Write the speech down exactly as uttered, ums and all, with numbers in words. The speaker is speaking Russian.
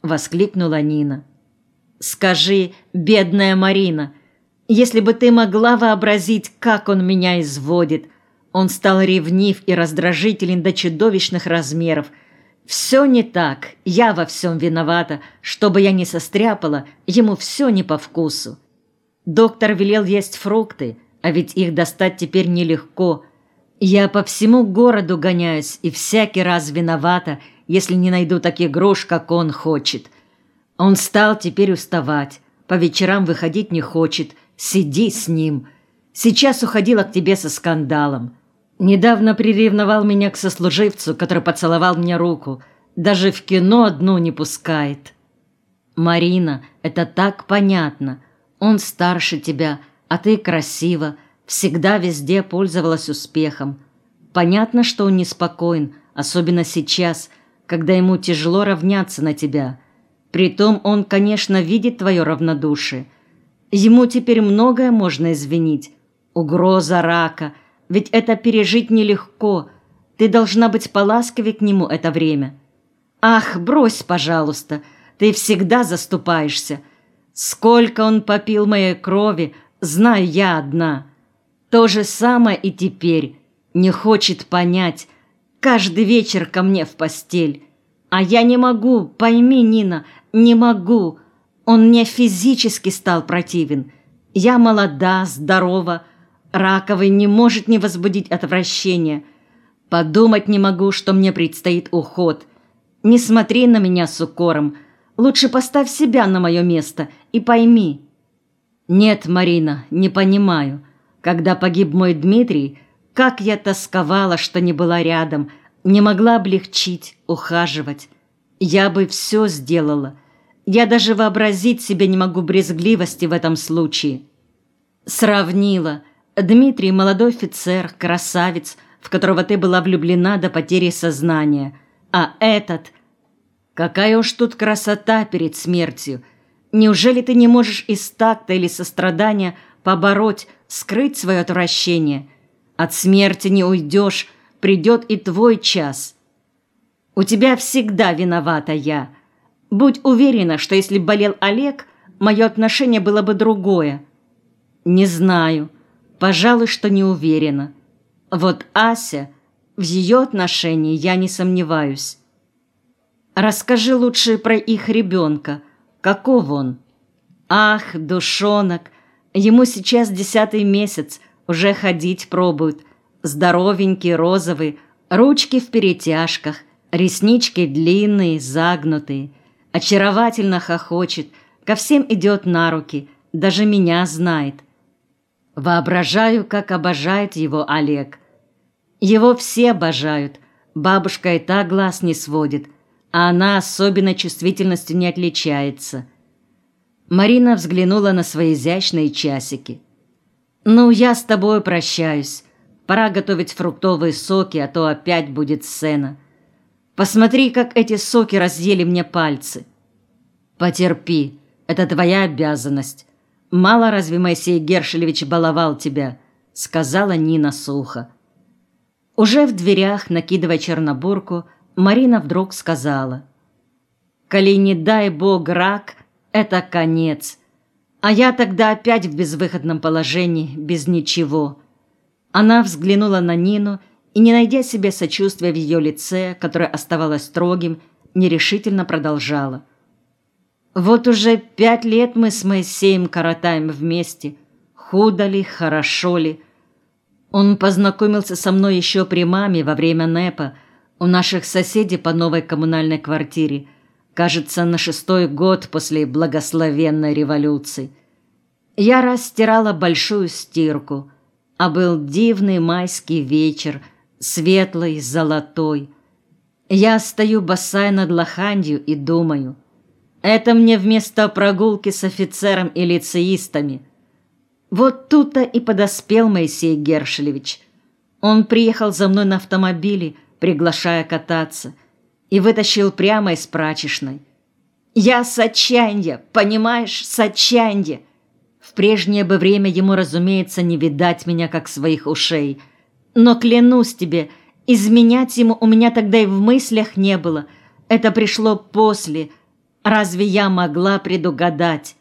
– воскликнула Нина. «Скажи, бедная Марина, если бы ты могла вообразить, как он меня изводит. Он стал ревнив и раздражителен до чудовищных размеров. Все не так, я во всем виновата, что бы я ни состряпала, ему все не по вкусу. Доктор велел есть фрукты, а ведь их достать теперь нелегко. Я по всему городу гоняюсь и всякий раз виновата, если не найду таких груш, как он хочет. Он стал теперь уставать, по вечерам выходить не хочет, сиди с ним. Сейчас уходила к тебе со скандалом. Недавно приревновал меня к сослуживцу, который поцеловал мне руку. Даже в кино одну не пускает. Марина, это так понятно. Он старше тебя, а ты красива, всегда везде пользовалась успехом. Понятно, что он неспокоен, особенно сейчас, когда ему тяжело равняться на тебя. Притом он, конечно, видит твое равнодушие. Ему теперь многое можно извинить. Угроза рака, ведь это пережить нелегко. Ты должна быть поласковее к нему это время. Ах, брось, пожалуйста, ты всегда заступаешься. Сколько он попил моей крови, знаю я одна. То же самое и теперь. Не хочет понять. Каждый вечер ко мне в постель. А я не могу, пойми, Нина, не могу. Он мне физически стал противен. Я молода, здорова. Раковый не может не возбудить отвращения. Подумать не могу, что мне предстоит уход. Не смотри на меня с укором. Лучше поставь себя на мое место и пойми. Нет, Марина, не понимаю. Когда погиб мой Дмитрий, как я тосковала, что не была рядом, не могла облегчить, ухаживать. Я бы все сделала. Я даже вообразить себе не могу брезгливости в этом случае. Сравнила. Дмитрий – молодой офицер, красавец, в которого ты была влюблена до потери сознания. А этот... Какая уж тут красота перед смертью. Неужели ты не можешь из такта или сострадания побороть, скрыть свое отвращение? От смерти не уйдешь, придет и твой час. У тебя всегда виновата я. Будь уверена, что если бы болел Олег, мое отношение было бы другое. Не знаю. Пожалуй, что не уверена. Вот Ася, в ее отношении я не сомневаюсь. Расскажи лучше про их ребенка. Каков он? Ах, душонок, ему сейчас десятый месяц, уже ходить пробует. Здоровенький, розовый, ручки в перетяжках, реснички длинные, загнутые. Очаровательно хохочет, ко всем идет на руки, даже меня знает. Воображаю, как обожает его Олег. Его все обожают, бабушка и та глаз не сводит, а она особенной чувствительностью не отличается. Марина взглянула на свои изящные часики. «Ну, я с тобой прощаюсь. Пора готовить фруктовые соки, а то опять будет сцена. Посмотри, как эти соки разъели мне пальцы». «Потерпи, это твоя обязанность. Мало разве Моисей Гершелевич баловал тебя?» — сказала Нина сухо. Уже в дверях, накидывая чернобурку, Марина вдруг сказала: «Коли не дай Бог рак, это конец. А я тогда опять в безвыходном положении, без ничего». Она взглянула на Нину и, не найдя себе сочувствия в ее лице, которое оставалось строгим, нерешительно продолжала: «Вот уже пять лет мы с Моисеем коротаем вместе. Худо ли, хорошо ли. Он познакомился со мной еще при маме во время НЭПа, у наших соседей по новой коммунальной квартире, кажется, на шестой год после благословенной революции. Я раз стирала большую стирку, а был дивный майский вечер, светлый, золотой. Я стою босая над лоханью и думаю: это мне вместо прогулки с офицером и лицеистами. Вот тут-то и подоспел Моисей Гершелевич. Он приехал за мной на автомобиле, приглашая кататься, и вытащил прямо из прачечной. Я с отчаяния, понимаешь, с отчаяния. В прежнее бы время ему, разумеется, не видать меня, как своих ушей. Но клянусь тебе, изменять ему у меня тогда и в мыслях не было. Это пришло после. Разве я могла предугадать,